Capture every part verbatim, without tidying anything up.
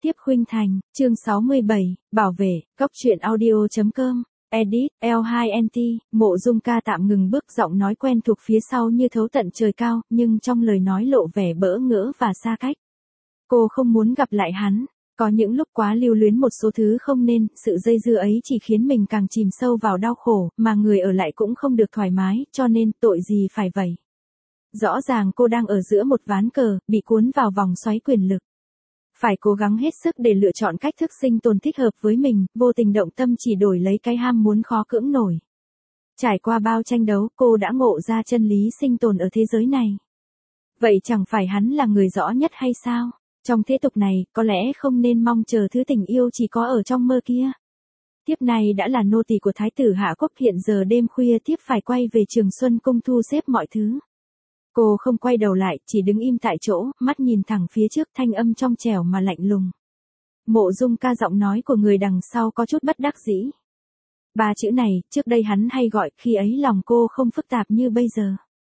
Tiếp khuynh thành, chương sáu mươi bảy, bảo vệ, góc truyện audio.com, edit, L hai N T, Mộ Dung Ca tạm ngừng bước, giọng nói quen thuộc phía sau như thấu tận trời cao, nhưng trong lời nói lộ vẻ bỡ ngỡ và xa cách. Cô không muốn gặp lại hắn, có những lúc quá lưu luyến một số thứ không nên, sự dây dưa ấy chỉ khiến mình càng chìm sâu vào đau khổ, mà người ở lại cũng không được thoải mái, cho nên tội gì phải vậy. Rõ ràng cô đang ở giữa một ván cờ, bị cuốn vào vòng xoáy quyền lực. Phải cố gắng hết sức để lựa chọn cách thức sinh tồn thích hợp với mình, vô tình động tâm chỉ đổi lấy cái ham muốn khó cưỡng nổi. Trải qua bao tranh đấu, cô đã ngộ ra chân lý sinh tồn ở thế giới này. Vậy chẳng phải hắn là người rõ nhất hay sao? Trong thế tục này, có lẽ không nên mong chờ thứ tình yêu chỉ có ở trong mơ kia. Tiếp này đã là nô tỳ của Thái tử Hạ Quốc, hiện giờ đêm khuya tiếp phải quay về Trường Xuân Cung thu xếp mọi thứ. Cô không quay đầu lại, chỉ đứng im tại chỗ, mắt nhìn thẳng phía trước, thanh âm trong trẻo mà lạnh lùng. Mộ Dung Ca, giọng nói của người đằng sau có chút bất đắc dĩ. Ba chữ này, trước đây hắn hay gọi, khi ấy lòng cô không phức tạp như bây giờ.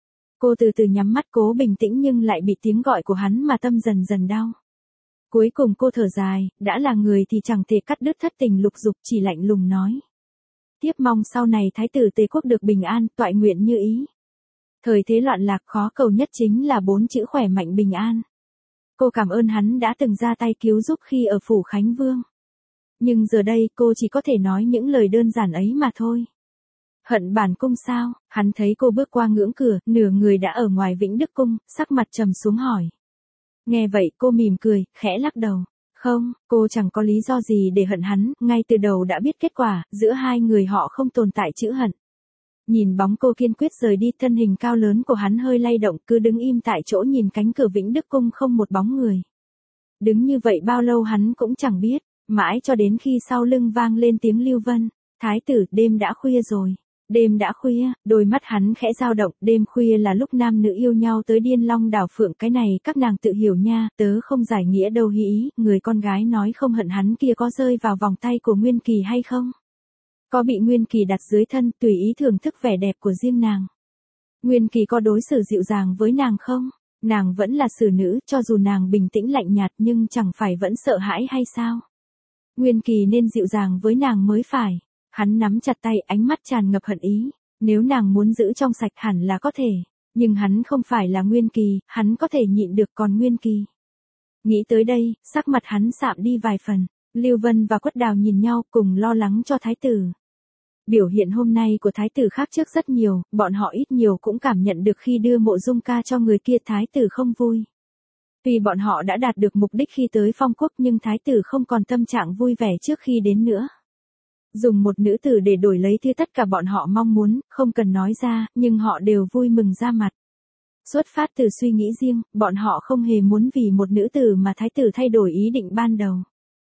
Cô từ từ nhắm mắt cố bình tĩnh nhưng lại bị tiếng gọi của hắn mà tâm dần dần đau. Cuối cùng cô thở dài, đã là người thì chẳng thể cắt đứt thất tình lục dục, chỉ lạnh lùng nói. Tiếp mong sau này Thái tử Tề Quốc được bình an, toại nguyện như ý. Thời thế loạn lạc, khó cầu nhất chính là bốn chữ khỏe mạnh bình an. Cô cảm ơn hắn đã từng ra tay cứu giúp khi ở phủ Khánh Vương. Nhưng giờ đây cô chỉ có thể nói những lời đơn giản ấy mà thôi. Hận bản cung sao? Hắn thấy cô bước qua ngưỡng cửa, nửa người đã ở ngoài Vĩnh Đức Cung, sắc mặt trầm xuống hỏi. Nghe vậy cô mỉm cười, khẽ lắc đầu. Không, cô chẳng có lý do gì để hận hắn, ngay từ đầu đã biết kết quả, giữa hai người họ không tồn tại chữ hận. Nhìn bóng cô kiên quyết rời đi, thân hình cao lớn của hắn hơi lay động, cứ đứng im tại chỗ nhìn cánh cửa Vĩnh Đức Cung không một bóng người. Đứng như vậy bao lâu hắn cũng chẳng biết, mãi cho đến khi sau lưng vang lên tiếng Lưu Vân. Thái tử, đêm đã khuya rồi. Đêm đã khuya, đôi mắt hắn khẽ dao động, đêm khuya là lúc nam nữ yêu nhau tới điên long đảo phượng, cái này các nàng tự hiểu nha, tớ không giải nghĩa đâu hí ý, người con gái nói không hận hắn kia có rơi vào vòng tay của Nguyên Kỳ hay không? Có bị Nguyên Kỳ đặt dưới thân, tùy ý thưởng thức vẻ đẹp của riêng nàng. Nguyên Kỳ có đối xử dịu dàng với nàng không? Nàng vẫn là xử nữ, cho dù nàng bình tĩnh lạnh nhạt nhưng chẳng phải vẫn sợ hãi hay sao? Nguyên Kỳ nên dịu dàng với nàng mới phải. Hắn nắm chặt tay, ánh mắt tràn ngập hận ý. Nếu nàng muốn giữ trong sạch hẳn là có thể. Nhưng hắn không phải là Nguyên Kỳ, hắn có thể nhịn được, còn Nguyên Kỳ. Nghĩ tới đây, sắc mặt hắn sạm đi vài phần. Lưu Vân và Quất Đào nhìn nhau cùng lo lắng cho thái tử. Biểu hiện hôm nay của thái tử khác trước rất nhiều, bọn họ ít nhiều cũng cảm nhận được khi đưa Mộ Dung Ca cho người kia thái tử không vui. Tuy bọn họ đã đạt được mục đích khi tới Phong Quốc nhưng thái tử không còn tâm trạng vui vẻ trước khi đến nữa. Dùng một nữ tử để đổi lấy thứ tất cả bọn họ mong muốn, không cần nói ra, nhưng họ đều vui mừng ra mặt. Xuất phát từ suy nghĩ riêng, bọn họ không hề muốn vì một nữ tử mà thái tử thay đổi ý định ban đầu.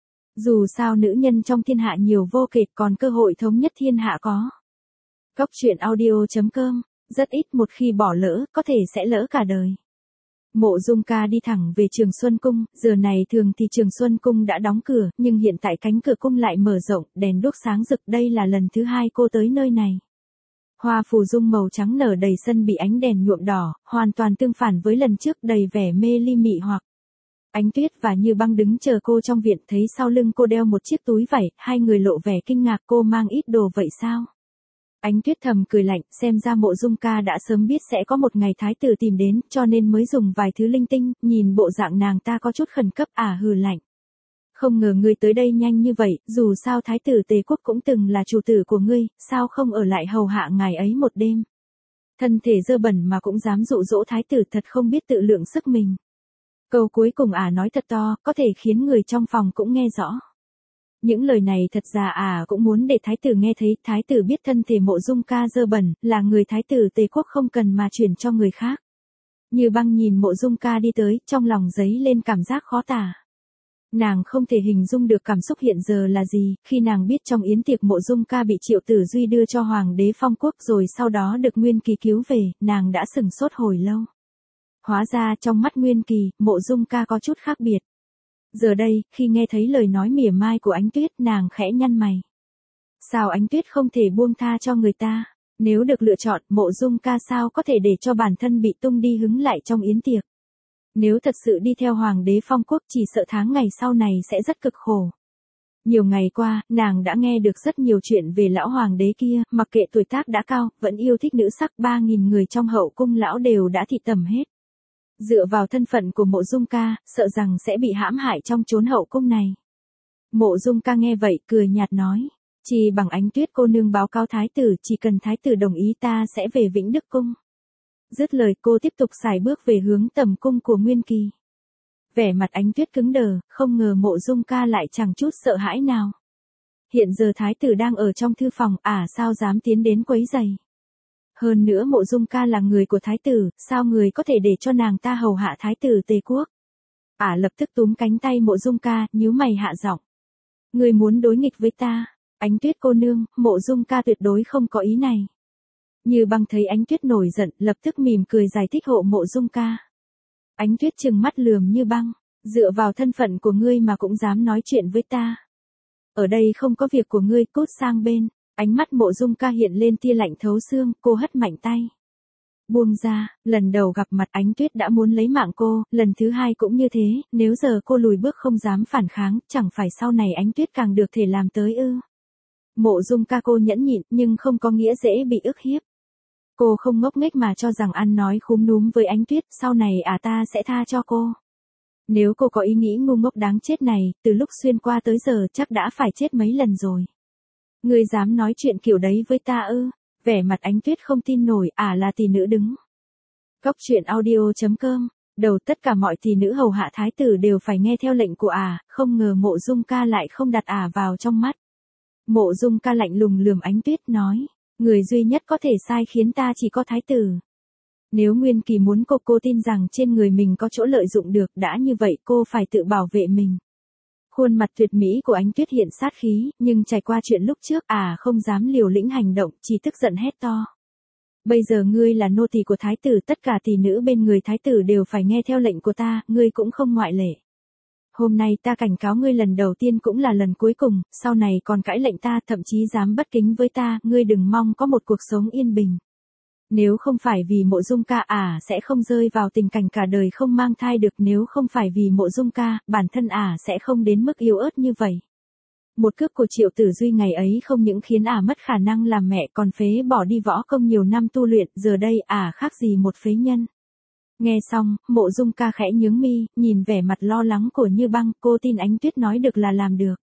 Dù sao nữ nhân trong thiên hạ nhiều vô kể, còn cơ hội thống nhất thiên hạ có. Góc truyện audio.com, rất ít, một khi bỏ lỡ, có thể sẽ lỡ cả đời. Mộ Dung Ca đi thẳng về Trường Xuân Cung, giờ này thường thì Trường Xuân Cung đã đóng cửa, nhưng hiện tại cánh cửa cung lại mở rộng, đèn đuốc sáng rực, đây là lần thứ hai cô tới nơi này. Hoa phù dung màu trắng nở đầy sân bị ánh đèn nhuộm đỏ, hoàn toàn tương phản với lần trước, đầy vẻ mê ly mị hoặc. Ánh Tuyết và Như Băng đứng chờ cô trong viện, thấy sau lưng cô đeo một chiếc túi vải, hai người lộ vẻ kinh ngạc, cô mang ít đồ vậy sao? Ánh Tuyết thầm cười lạnh, xem ra Mộ Dung Ca đã sớm biết sẽ có một ngày thái tử tìm đến, cho nên mới dùng vài thứ linh tinh, nhìn bộ dạng nàng ta có chút khẩn cấp, à hừ lạnh. Không ngờ ngươi tới đây nhanh như vậy, dù sao thái tử Tề Quốc cũng từng là chủ tử của ngươi, sao không ở lại hầu hạ ngài ấy một đêm? Thân thể dơ bẩn mà cũng dám dụ dỗ thái tử, thật không biết tự lượng sức mình. Câu cuối cùng à nói thật to, có thể khiến người trong phòng cũng nghe rõ. Những lời này thật ra à cũng muốn để thái tử nghe thấy, thái tử biết thân thể Mộ Dung Ca dơ bẩn, là người thái tử Tề Quốc không cần mà chuyển cho người khác. Như Băng nhìn Mộ Dung Ca đi tới, trong lòng dấy lên cảm giác khó tả. Nàng không thể hình dung được cảm xúc hiện giờ là gì, khi nàng biết trong yến tiệc Mộ Dung Ca bị Triệu Tử Duy đưa cho Hoàng đế Phong Quốc rồi sau đó được Nguyên Kỳ cứu về, nàng đã sửng sốt hồi lâu. Hóa ra trong mắt Nguyên Kỳ, Mộ Dung Ca có chút khác biệt. Giờ đây, khi nghe thấy lời nói mỉa mai của Ánh Tuyết, nàng khẽ nhăn mày. Sao Ánh Tuyết không thể buông tha cho người ta? Nếu được lựa chọn, Mộ Dung Ca sao có thể để cho bản thân bị tung đi hứng lại trong yến tiệc? Nếu thật sự đi theo hoàng đế phong quốc chỉ sợ tháng ngày sau này sẽ rất cực khổ. Nhiều ngày qua, nàng đã nghe được rất nhiều chuyện về lão hoàng đế kia, mặc kệ tuổi tác đã cao, vẫn yêu thích nữ sắc, ba nghìn người trong hậu cung lão đều đã thị tầm hết. Dựa vào thân phận của Mộ Dung Ca, sợ rằng sẽ bị hãm hại trong chốn hậu cung này. Mộ Dung Ca nghe vậy, cười nhạt nói, chỉ bằng Ánh Tuyết cô nương báo cáo thái tử, chỉ cần thái tử đồng ý ta sẽ về Vĩnh Đức cung. Dứt lời cô tiếp tục sải bước về hướng tầm cung của Nguyên Kỳ. Vẻ mặt Ánh Tuyết cứng đờ, không ngờ Mộ Dung Ca lại chẳng chút sợ hãi nào. Hiện giờ thái tử đang ở trong thư phòng, ả à, sao dám tiến đến quấy giày. Hơn nữa Mộ Dung Ca là người của thái tử, sao người có thể để cho nàng ta hầu hạ thái tử Tề Quốc. Ả à, lập tức túm cánh tay Mộ Dung Ca, nhíu mày hạ giọng. Người muốn đối nghịch với ta, Ánh Tuyết cô nương, Mộ Dung Ca tuyệt đối không có ý này. Như Băng thấy Ánh Tuyết nổi giận, lập tức mỉm cười giải thích hộ Mộ Dung Ca. Ánh Tuyết trừng mắt lườm Như Băng, dựa vào thân phận của ngươi mà cũng dám nói chuyện với ta. Ở đây không có việc của ngươi, cút sang bên. Ánh mắt Mộ Dung Ca hiện lên tia lạnh thấu xương, cô hất mạnh tay. Buông ra, lần đầu gặp mặt Ánh Tuyết đã muốn lấy mạng cô, lần thứ hai cũng như thế, nếu giờ cô lùi bước không dám phản kháng, chẳng phải sau này Ánh Tuyết càng được thể làm tới ư. Mộ Dung Ca cô nhẫn nhịn, nhưng không có nghĩa dễ bị ức hiếp. Cô không ngốc nghếch mà cho rằng ăn nói khúm núm với Ánh Tuyết, sau này à ta sẽ tha cho cô. Nếu cô có ý nghĩ ngu ngốc đáng chết này, từ lúc xuyên qua tới giờ chắc đã phải chết mấy lần rồi. Ngươi dám nói chuyện kiểu đấy với ta ư? Vẻ mặt Ánh Tuyết không tin nổi, ả à là tỷ nữ đứng. Góc truyện audio chấm com, đầu tất cả mọi tỷ nữ hầu hạ thái tử đều phải nghe theo lệnh của ả, à, không ngờ Mộ Dung Ca lại không đặt ả à vào trong mắt. Mộ Dung Ca lạnh lùng lườm Ánh Tuyết nói, người duy nhất có thể sai khiến ta chỉ có thái tử. Nếu Nguyên Kỳ muốn cô, cô tin rằng trên người mình có chỗ lợi dụng được, đã như vậy cô phải tự bảo vệ mình. Khuôn mặt tuyệt mỹ của Ánh Tuyết hiện sát khí, nhưng trải qua chuyện lúc trước, à không dám liều lĩnh hành động, chỉ tức giận hét to. Bây giờ ngươi là nô tỳ của thái tử, tất cả tỷ nữ bên người thái tử đều phải nghe theo lệnh của ta, ngươi cũng không ngoại lệ. Hôm nay ta cảnh cáo ngươi lần đầu tiên cũng là lần cuối cùng, sau này còn cãi lệnh ta, thậm chí dám bất kính với ta, ngươi đừng mong có một cuộc sống yên bình. Nếu không phải vì Mộ Dung Ca, ả à, sẽ không rơi vào tình cảnh cả đời không mang thai được, nếu không phải vì Mộ Dung Ca, bản thân ả à, sẽ không đến mức yếu ớt như vậy. Một cước của Triệu Tử Duy ngày ấy không những khiến ả à mất khả năng làm mẹ, còn phế bỏ đi võ công nhiều năm tu luyện, giờ đây ả à khác gì một phế nhân. Nghe xong, Mộ Dung Ca khẽ nhướng mi, nhìn vẻ mặt lo lắng của Như Băng, cô tin Ánh Tuyết nói được là làm được.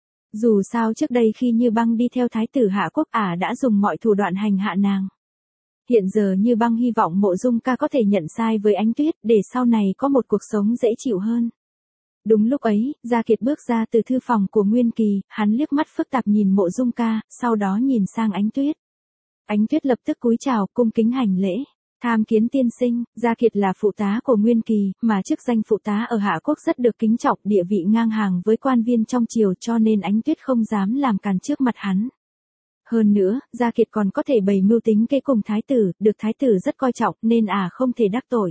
Dù sao trước đây khi Như Băng đi theo thái tử Hạ Quốc, ả à đã dùng mọi thủ đoạn hành hạ nàng. Hiện giờ Như Băng hy vọng Mộ Dung Ca có thể nhận sai với Ánh Tuyết, để sau này có một cuộc sống dễ chịu hơn. Đúng lúc ấy, Gia Kiệt bước ra từ thư phòng của Nguyên Kỳ, hắn liếc mắt phức tạp nhìn Mộ Dung Ca, sau đó nhìn sang Ánh Tuyết. Ánh Tuyết lập tức cúi chào, cung kính hành lễ. Tham kiến tiên sinh, Gia Kiệt là phụ tá của Nguyên Kỳ, mà chức danh phụ tá ở Hạ Quốc rất được kính trọng, địa vị ngang hàng với quan viên trong triều, cho nên Ánh Tuyết không dám làm càn trước mặt hắn. Hơn nữa, Gia Kiệt còn có thể bày mưu tính kế cùng thái tử, được thái tử rất coi trọng nên à không thể đắc tội.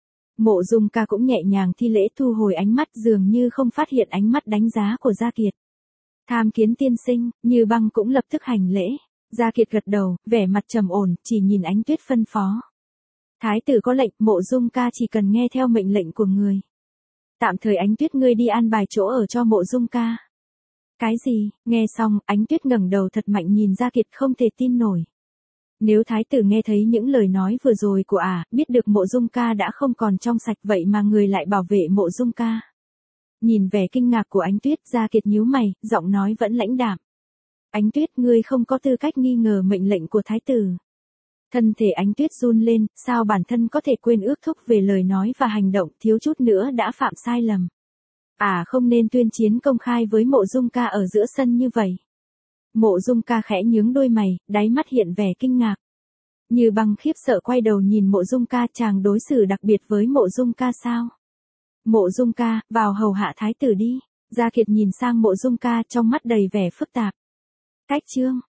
Mộ Dung Ca cũng nhẹ nhàng thi lễ, thu hồi ánh mắt, dường như không phát hiện ánh mắt đánh giá của Gia Kiệt. Tham kiến tiên sinh, Như Băng cũng lập tức hành lễ. Gia Kiệt gật đầu, vẻ mặt trầm ổn, chỉ nhìn Ánh Tuyết phân phó. Thái tử có lệnh, Mộ Dung Ca chỉ cần nghe theo mệnh lệnh của người. Tạm thời Ánh Tuyết ngươi đi an bài chỗ ở cho Mộ Dung Ca. Cái gì? Nghe xong, Ánh Tuyết ngẩng đầu thật mạnh nhìn Gia Kiệt, không thể tin nổi. Nếu thái tử nghe thấy những lời nói vừa rồi của ả, à, biết được Mộ Dung Ca đã không còn trong sạch, vậy mà người lại bảo vệ Mộ Dung Ca. Nhìn vẻ kinh ngạc của Ánh Tuyết, Gia Kiệt nhíu mày, giọng nói vẫn lãnh đạm. Ánh Tuyết, ngươi không có tư cách nghi ngờ mệnh lệnh của thái tử. Thân thể Ánh Tuyết run lên, sao bản thân có thể quên ước thúc về lời nói và hành động, thiếu chút nữa đã phạm sai lầm. À không nên tuyên chiến công khai với Mộ Dung Ca ở giữa sân như vậy. Mộ Dung Ca khẽ nhướng đôi mày, đáy mắt hiện vẻ kinh ngạc. Như Băng khiếp sợ quay đầu nhìn Mộ Dung Ca, chàng đối xử đặc biệt với Mộ Dung Ca sao? Mộ Dung Ca, vào hầu hạ thái tử đi. Gia Kiệt nhìn sang Mộ Dung Ca, trong mắt đầy vẻ phức tạp. Cách chương